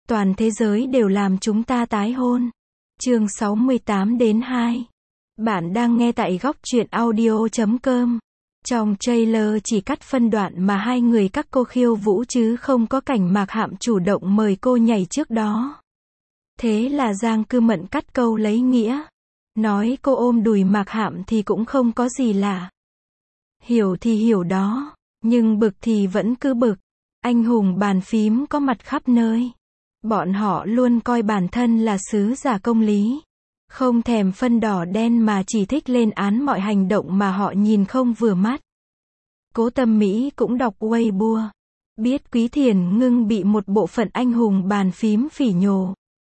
Toàn thế giới đều làm chúng ta tái hôn. Chương 68-2. Bạn đang nghe tại góc truyện audio.com. Trong trailer chỉ cắt phân đoạn mà hai người các cô khiêu vũ chứ không có cảnh Mạc Hạm chủ động mời cô nhảy trước đó. Thế là Giang Cư Mận cắt câu lấy nghĩa. Nói cô ôm đùi Mạc Hạm thì cũng không có gì lạ. Hiểu thì hiểu đó, nhưng bực thì vẫn cứ bực. Anh hùng bàn phím có mặt khắp nơi. Bọn họ luôn coi bản thân là sứ giả công lý. Không thèm phân đỏ đen mà chỉ thích lên án mọi hành động mà họ nhìn không vừa mắt. Cố Tâm Mỹ cũng đọc Weibo. Biết Quý Thiền Ngưng bị một bộ phận anh hùng bàn phím phỉ nhổ.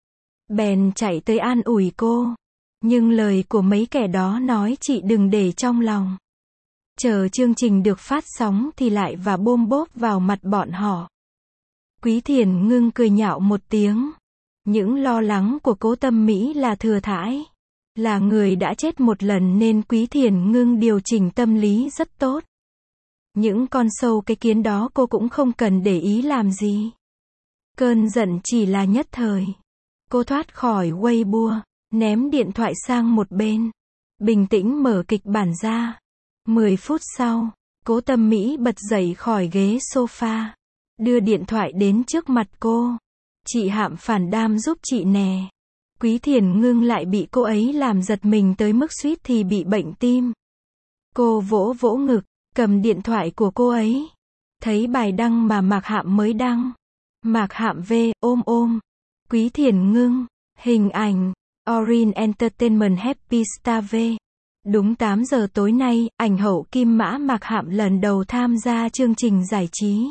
Bèn chạy tới an ủi cô. Nhưng lời của mấy kẻ đó nói chị đừng để trong lòng. Chờ chương trình được phát sóng thì lại và bôm bốp vào mặt bọn họ. Quý Thiền Ngưng cười nhạo một tiếng. Những lo lắng của Cố Tâm Mỹ là thừa thãi. Là người đã chết một lần nên Quý Thiền Ngưng điều chỉnh tâm lý rất tốt. Những con sâu cái kiến đó cô cũng không cần để ý làm gì. Cơn giận chỉ là nhất thời. Cô thoát khỏi Weibo, ném điện thoại sang một bên. Bình tĩnh mở kịch bản ra. 10 phút sau, Cố Tâm Mỹ bật dậy khỏi ghế sofa. Đưa điện thoại đến trước mặt cô. Chị Hạm phản đam giúp chị nè. Quý Thiền Ngưng lại bị cô ấy làm giật mình tới mức suýt thì bị bệnh tim. Cô vỗ vỗ ngực, cầm điện thoại của cô ấy. Thấy bài đăng mà Mạc Hạm mới đăng. Mạc Hạm V, ôm. Quý Thiền Ngưng, hình ảnh, Orin Entertainment Happy Star V. Đúng 8 giờ tối nay, ảnh hậu Kim Mã Mạc Hạm lần đầu tham gia chương trình giải trí.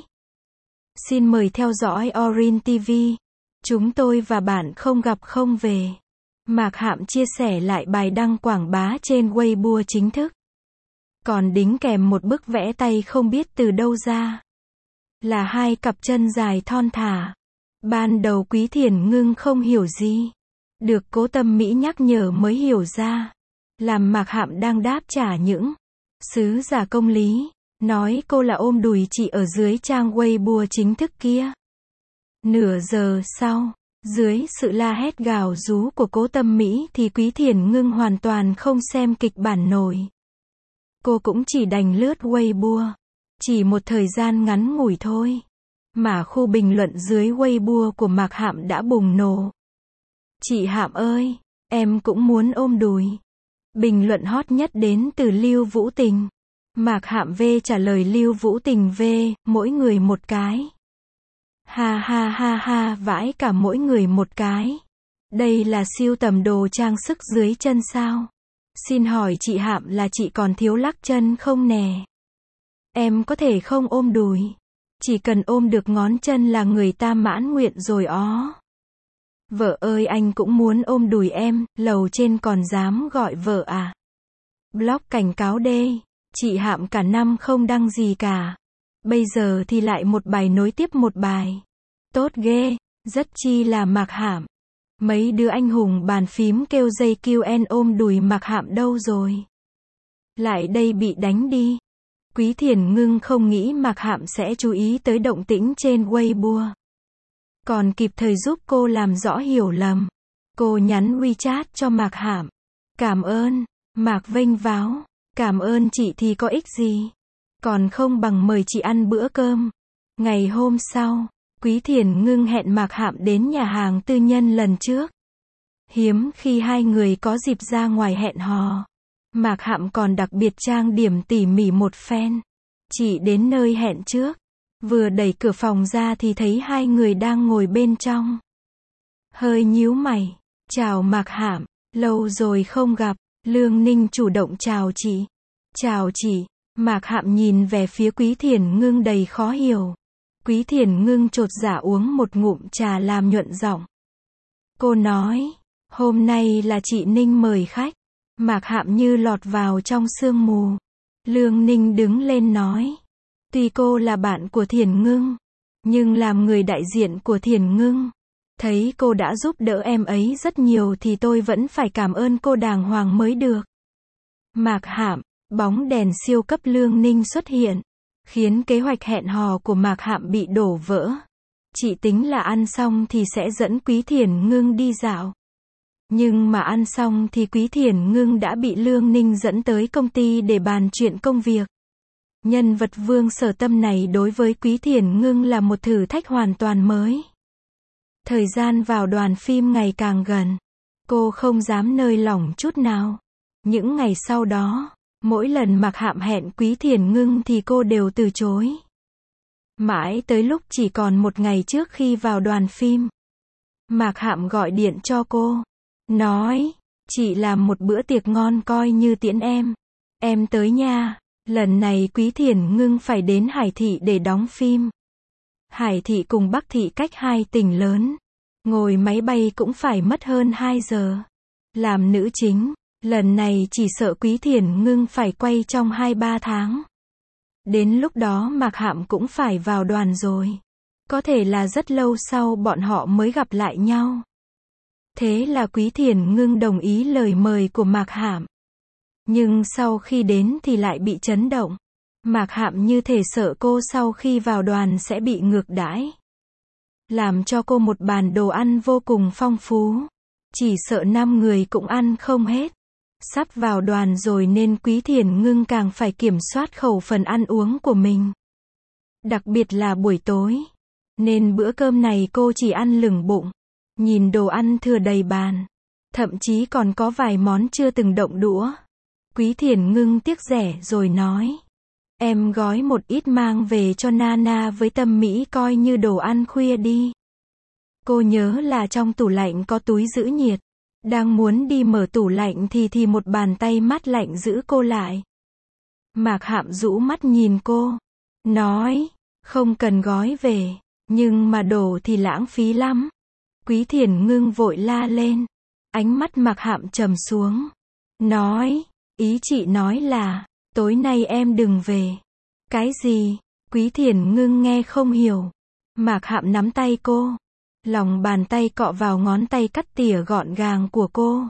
Xin mời theo dõi Orin TV. Chúng tôi và bạn không gặp không về. Mạc Hạm chia sẻ lại bài đăng quảng bá trên Weibo chính thức. Còn đính kèm một bức vẽ tay không biết từ đâu ra. Là hai cặp chân dài thon thả. Ban đầu Quý Thiền Ngưng không hiểu gì. Được Cố Tâm Mỹ nhắc nhở mới hiểu ra. Làm Mạc Hạm đang đáp trả những sứ giả công lý. Nói cô là ôm đùi chị ở dưới trang Weibo chính thức kia. Nửa giờ sau, dưới sự la hét gào rú của Cố Tâm Mỹ thì Quý Thiền Ngưng hoàn toàn không xem kịch bản nổi. Cô cũng chỉ đành lướt Weibo. Chỉ một thời gian ngắn ngủi thôi. Mà khu bình luận dưới Weibo của Mạc Hạm đã bùng nổ. Chị Hạm ơi, em cũng muốn ôm đùi. Bình luận hot nhất đến từ Lưu Vũ Tình. Mạc Hạm V trả lời Lưu Vũ Tình V, mỗi người một cái. Ha ha ha ha, vãi cả mỗi người một cái. Đây là sưu tầm đồ trang sức dưới chân sao? Xin hỏi chị Hạm là chị còn thiếu lắc chân không nè? Em có thể không ôm đùi. Chỉ cần ôm được ngón chân là người ta mãn nguyện rồi ó. Vợ ơi anh cũng muốn ôm đùi em, lầu trên còn dám gọi vợ à? Block cảnh cáo đê. Chị Hạm cả năm không đăng gì cả. Bây giờ thì lại một bài nối tiếp một bài. Tốt ghê, rất chi là Mạc Hạm. Mấy đứa anh hùng bàn phím kêu dây QN ôm đùi Mạc Hạm đâu rồi? Lại đây bị đánh đi. Quý Thiền Ngưng không nghĩ Mạc Hạm sẽ chú ý tới động tĩnh trên Weibo. Còn kịp thời giúp cô làm rõ hiểu lầm. Cô nhắn WeChat cho Mạc Hạm. Cảm ơn. Mạc vênh váo. Cảm ơn chị thì có ích gì. Còn không bằng mời chị ăn bữa cơm. Ngày hôm sau, Quý Thiền Ngưng hẹn Mạc Hạm đến nhà hàng tư nhân lần trước. Hiếm khi hai người có dịp ra ngoài hẹn hò. Mạc Hạm còn đặc biệt trang điểm tỉ mỉ một phen. Chị đến nơi hẹn trước. Vừa đẩy cửa phòng ra thì thấy hai người đang ngồi bên trong. Hơi nhíu mày. Chào Mạc Hạm, lâu rồi không gặp. Lương Ninh chủ động chào chị. Chào chị. Mạc Hạm nhìn về phía Quý Thiền Ngưng đầy khó hiểu. Quý Thiền Ngưng chột dạ uống một ngụm trà làm nhuận giọng. Cô nói, hôm nay là chị Ninh mời khách. Mạc Hạm như lọt vào trong sương mù. Lương Ninh đứng lên nói. Tuy cô là bạn của Thiền Ngưng, nhưng làm người đại diện của Thiền Ngưng. Thấy cô đã giúp đỡ em ấy rất nhiều thì tôi vẫn phải cảm ơn cô đàng hoàng mới được. Mạc Hạm, bóng đèn siêu cấp Lương Ninh xuất hiện, khiến kế hoạch hẹn hò của Mạc Hạm bị đổ vỡ. Chị tính là ăn xong thì sẽ dẫn Quý Thiển Ngưng đi dạo. Nhưng mà ăn xong thì Quý Thiển Ngưng đã bị Lương Ninh dẫn tới công ty để bàn chuyện công việc. Nhân vật Vương Sở Tâm này đối với Quý Thiển Ngưng là một thử thách hoàn toàn mới. Thời gian vào đoàn phim ngày càng gần. Cô không dám nới lỏng chút nào. Những ngày sau đó, mỗi lần Mạc Hạm hẹn Quý Thiển Ngưng thì cô đều từ chối. Mãi tới lúc chỉ còn một ngày trước khi vào đoàn phim, Mạc Hạm gọi điện cho cô. Nói, chị làm một bữa tiệc ngon coi như tiễn em. Em tới nha. Lần này Quý Thiển Ngưng phải đến Hải Thị để đóng phim. Hải Thị cùng Bắc Thị cách 2 tỉnh lớn. Ngồi máy bay cũng phải mất hơn 2 giờ. Làm nữ chính, lần này chỉ sợ Quý Thiển Ngưng phải quay trong 2-3 tháng. Đến lúc đó Mạc Hạm cũng phải vào đoàn rồi. Có thể là rất lâu sau bọn họ mới gặp lại nhau. Thế là Quý Thiển Ngưng đồng ý lời mời của Mạc Hạm. Nhưng sau khi đến thì lại bị chấn động. Mạc Hạm như thể sợ cô sau khi vào đoàn sẽ bị ngược đãi. Làm cho cô một bàn đồ ăn vô cùng phong phú. Chỉ sợ 5 người cũng ăn không hết. Sắp vào đoàn rồi nên Quý Thiển Ngưng càng phải kiểm soát khẩu phần ăn uống của mình. Đặc biệt là buổi tối. Nên bữa cơm này cô chỉ ăn lửng bụng. Nhìn đồ ăn thừa đầy bàn. Thậm chí còn có vài món chưa từng động đũa. Quý Thiển Ngưng tiếc rẻ rồi nói. Em gói một ít mang về cho Nana với Tâm Mỹ coi như đồ ăn khuya đi. Cô nhớ là trong tủ lạnh có túi giữ nhiệt. Đang muốn đi mở tủ lạnh thì một bàn tay mát lạnh giữ cô lại. Mạc Hạm rũ mắt nhìn cô. Nói, không cần gói về. Nhưng mà đổ thì lãng phí lắm. Quý Thiển Ngưng vội la lên. Ánh mắt Mạc Hạm trầm xuống. Nói, ý chị nói là, tối nay em đừng về. Cái gì? Quý Thiển Ngưng nghe không hiểu. Mạc Hạm nắm tay cô. Lòng bàn tay cọ vào ngón tay cắt tỉa gọn gàng của cô.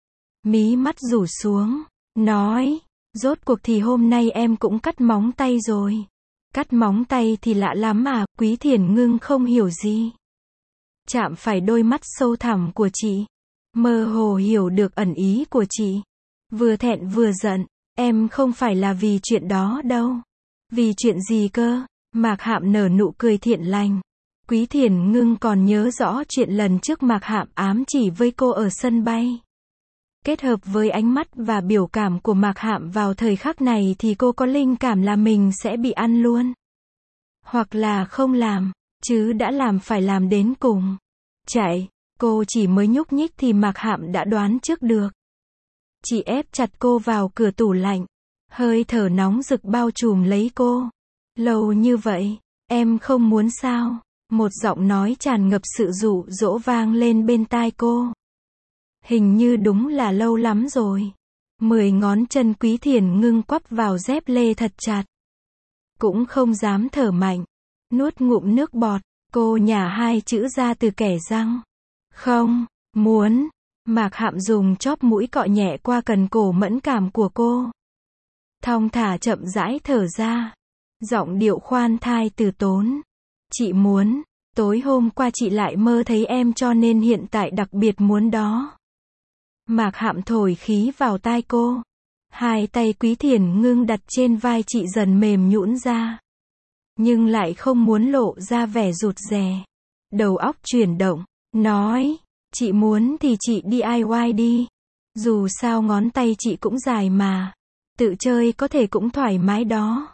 Mí mắt rủ xuống. Nói, rốt cuộc thì hôm nay em cũng cắt móng tay rồi. Cắt móng tay thì lạ lắm à? Quý Thiển Ngưng không hiểu gì. Chạm phải đôi mắt sâu thẳm của chị. Mơ hồ hiểu được ẩn ý của chị. Vừa thẹn vừa giận. Em không phải là vì chuyện đó đâu. Vì chuyện gì cơ? Mạc Hạm nở nụ cười thiện lành. Quý Thiển Ngưng còn nhớ rõ chuyện lần trước Mạc Hạm ám chỉ với cô ở sân bay. Kết hợp với ánh mắt và biểu cảm của Mạc Hạm vào thời khắc này thì cô có linh cảm là mình sẽ bị ăn luôn. Hoặc là không làm, chứ đã làm phải làm đến cùng. Chạy, cô chỉ mới nhúc nhích thì Mạc Hạm đã đoán trước được. Chị ép chặt cô vào cửa tủ lạnh. Hơi thở nóng rực bao trùm lấy cô. Lâu như vậy, em không muốn sao? Một giọng nói tràn ngập sự dụ dỗ vang lên bên tai cô. Hình như đúng là lâu lắm rồi. 10 ngón chân Quý Thiển Ngưng quắp vào dép lê thật chặt. Cũng không dám thở mạnh. Nuốt ngụm nước bọt, cô nhả 2 chữ ra từ kẻ răng. Không, muốn. Mạc Hạm dùng chóp mũi cọ nhẹ qua cần cổ mẫn cảm của cô. Thong thả chậm rãi thở ra. Giọng điệu khoan thai từ tốn. Chị muốn, tối hôm qua chị lại mơ thấy em cho nên hiện tại đặc biệt muốn đó. Mạc Hạm thổi khí vào tai cô. 2 tay Quý Thiển Ngưng đặt trên vai chị dần mềm nhũn ra. Nhưng lại không muốn lộ ra vẻ rụt rè. Đầu óc chuyển động, nói, chị muốn thì chị DIY đi. Dù sao ngón tay chị cũng dài mà. Tự chơi có thể cũng thoải mái đó.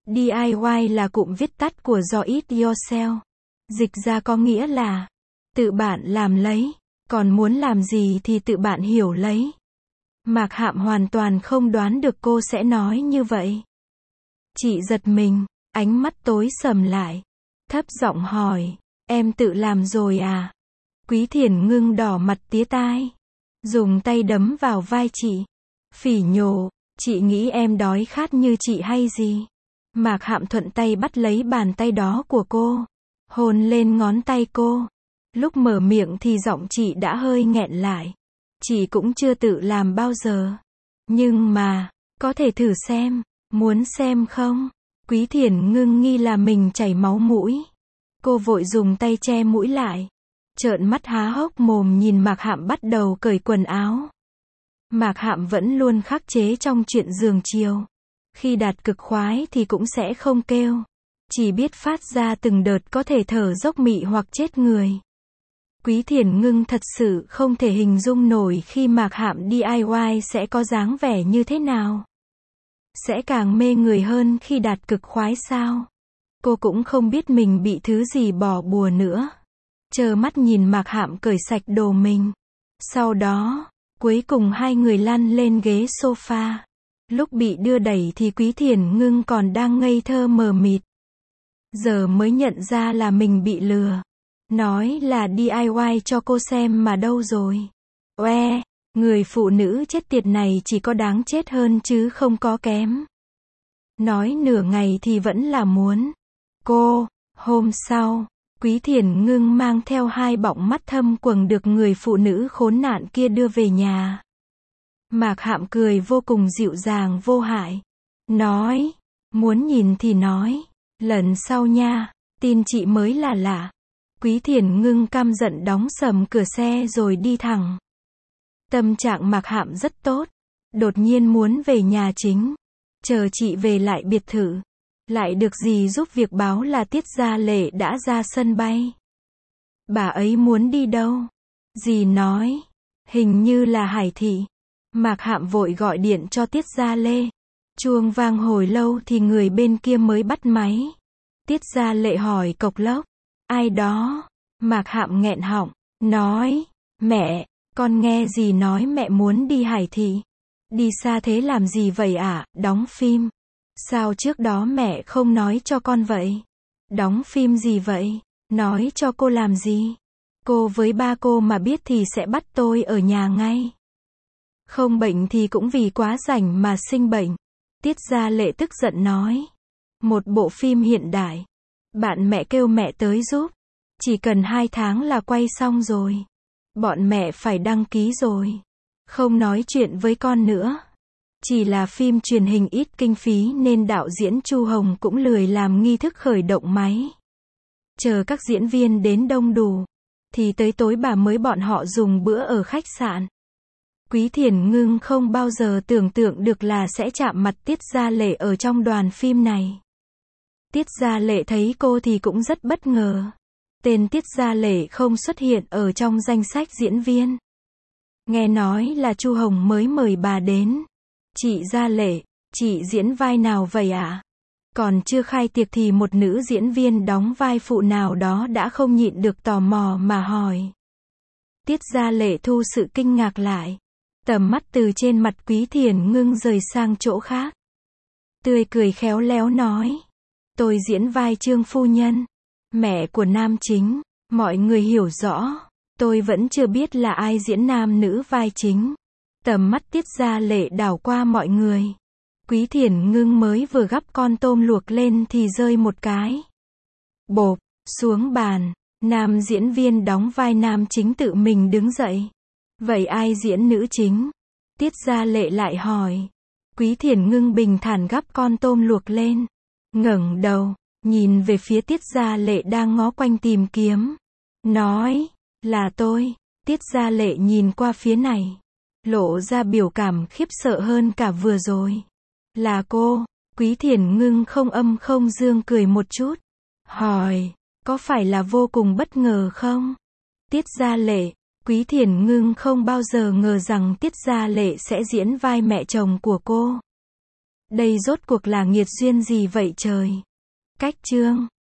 DIY là cụm viết tắt của Do It Yourself. Dịch ra có nghĩa là tự bạn làm lấy, còn muốn làm gì thì tự bạn hiểu lấy. Mạc Hạm hoàn toàn không đoán được cô sẽ nói như vậy. Chị giật mình, ánh mắt tối sầm lại. Thấp giọng hỏi, em tự làm rồi à? Quý Thiển Ngưng đỏ mặt tía tai. Dùng tay đấm vào vai chị. Phỉ nhổ, chị nghĩ em đói khát như chị hay gì? Mạc Hạm thuận tay bắt lấy bàn tay đó của cô. Hôn lên ngón tay cô. Lúc mở miệng thì giọng chị đã hơi nghẹn lại. Chị cũng chưa tự làm bao giờ. Nhưng mà, có thể thử xem. Muốn xem không? Quý Thiển Ngưng nghi là mình chảy máu mũi. Cô vội dùng tay che mũi lại. Trợn mắt há hốc mồm nhìn Mạc Hạm bắt đầu cởi quần áo. Mạc Hạm vẫn luôn khắc chế trong chuyện giường chiều. Khi đạt cực khoái thì cũng sẽ không kêu. Chỉ biết phát ra từng đợt có thể thở dốc mị hoặc chết người. Quý Thiền Ngưng thật sự không thể hình dung nổi khi Mạc Hạm DIY sẽ có dáng vẻ như thế nào. Sẽ càng mê người hơn khi đạt cực khoái sao? Cô cũng không biết mình bị thứ gì bỏ bùa nữa. Trơ mắt nhìn Mạc Hạm cởi sạch đồ mình. Sau đó, cuối cùng hai người lăn lên ghế sofa. Lúc bị đưa đẩy thì Quý Thiền Ngưng còn đang ngây thơ mờ mịt. Giờ mới nhận ra là mình bị lừa. Nói là DIY cho cô xem mà đâu rồi. Oe, người phụ nữ chết tiệt này chỉ có đáng chết hơn chứ không có kém. Nói nửa ngày thì vẫn là muốn. Hôm sau, Quý Thiền Ngưng mang theo hai bọng mắt thâm quầng được người phụ nữ khốn nạn kia đưa về nhà. Mạc Hạm cười vô cùng dịu dàng vô hại. Nói, muốn nhìn thì nói, lần sau nha, tin chị mới là lạ. Quý Thiền Ngưng căm giận đóng sầm cửa xe rồi đi thẳng. Tâm trạng Mạc Hạm rất tốt. Đột nhiên muốn về nhà chính. Chờ chị về lại biệt thự. Lại được dì giúp việc báo là Tiết Gia Lệ đã ra sân bay. Bà ấy muốn đi đâu? Dì nói. Hình như là Hải Thị. Mạc Hạm vội gọi điện cho Tiết Gia Lê. Chuông vang hồi lâu thì người bên kia mới bắt máy. Tiết Gia Lệ hỏi cộc lốc. Ai đó? Mạc Hạm nghẹn họng. Nói. Mẹ, con nghe dì nói mẹ muốn đi Hải Thị. Đi xa thế làm gì vậy ạ? Đóng phim. Sao trước đó mẹ không nói cho con vậy? Đóng phim gì vậy? Nói cho cô làm gì? Cô với ba cô mà biết thì sẽ bắt tôi ở nhà ngay. Không bệnh thì cũng vì quá rảnh mà sinh bệnh. Tiết Gia Lệ tức giận nói. Một bộ phim hiện đại. Bạn mẹ kêu mẹ tới giúp. Chỉ cần 2 tháng là quay xong rồi. Bọn mẹ phải đăng ký rồi. Không nói chuyện với con nữa. Chỉ là phim truyền hình ít kinh phí nên đạo diễn Chu Hồng cũng lười làm nghi thức khởi động máy. Chờ các diễn viên đến đông đủ. Thì tới tối bà mới bọn họ dùng bữa ở khách sạn. Quý Thiền Ngưng không bao giờ tưởng tượng được là sẽ chạm mặt Tiết Gia Lệ ở trong đoàn phim này. Tiết Gia Lệ thấy cô thì cũng rất bất ngờ. Tên Tiết Gia Lệ không xuất hiện ở trong danh sách diễn viên. Nghe nói là Chu Hồng mới mời bà đến. Chị Gia Lệ, chị diễn vai nào vậy ạ? Còn chưa khai tiệc thì một nữ diễn viên đóng vai phụ nào đó đã không nhịn được tò mò mà hỏi. Tiết Gia Lệ thu sự kinh ngạc lại. Tầm mắt từ trên mặt Quý Thiền Ngưng rời sang chỗ khác. Tươi cười khéo léo nói. Tôi diễn vai Trương phu nhân. Mẹ của nam chính. Mọi người hiểu rõ. Tôi vẫn chưa biết là ai diễn nam nữ vai chính. Tầm mắt Tiết Gia Lệ đảo qua mọi người. Quý Thiền Ngưng mới vừa gắp con tôm luộc lên thì rơi một cái. Bộp, xuống bàn. Nam diễn viên đóng vai nam chính tự mình đứng dậy. Vậy ai diễn nữ chính? Tiết Gia Lệ lại hỏi. Quý Thiền Ngưng bình thản gắp con tôm luộc lên. Ngẩng đầu, nhìn về phía Tiết Gia Lệ đang ngó quanh tìm kiếm. Nói, là tôi. Tiết Gia Lệ nhìn qua phía này. Lộ ra biểu cảm khiếp sợ hơn cả vừa rồi. Là cô. Quý Thiền Ngưng không âm không dương cười một chút. Hỏi, có phải là vô cùng bất ngờ không? Tiết Gia Lệ. Quý Thiền Ngưng không bao giờ ngờ rằng Tiết Gia Lệ sẽ diễn vai mẹ chồng của cô. Đây rốt cuộc là nghiệt duyên gì vậy trời? Cách chương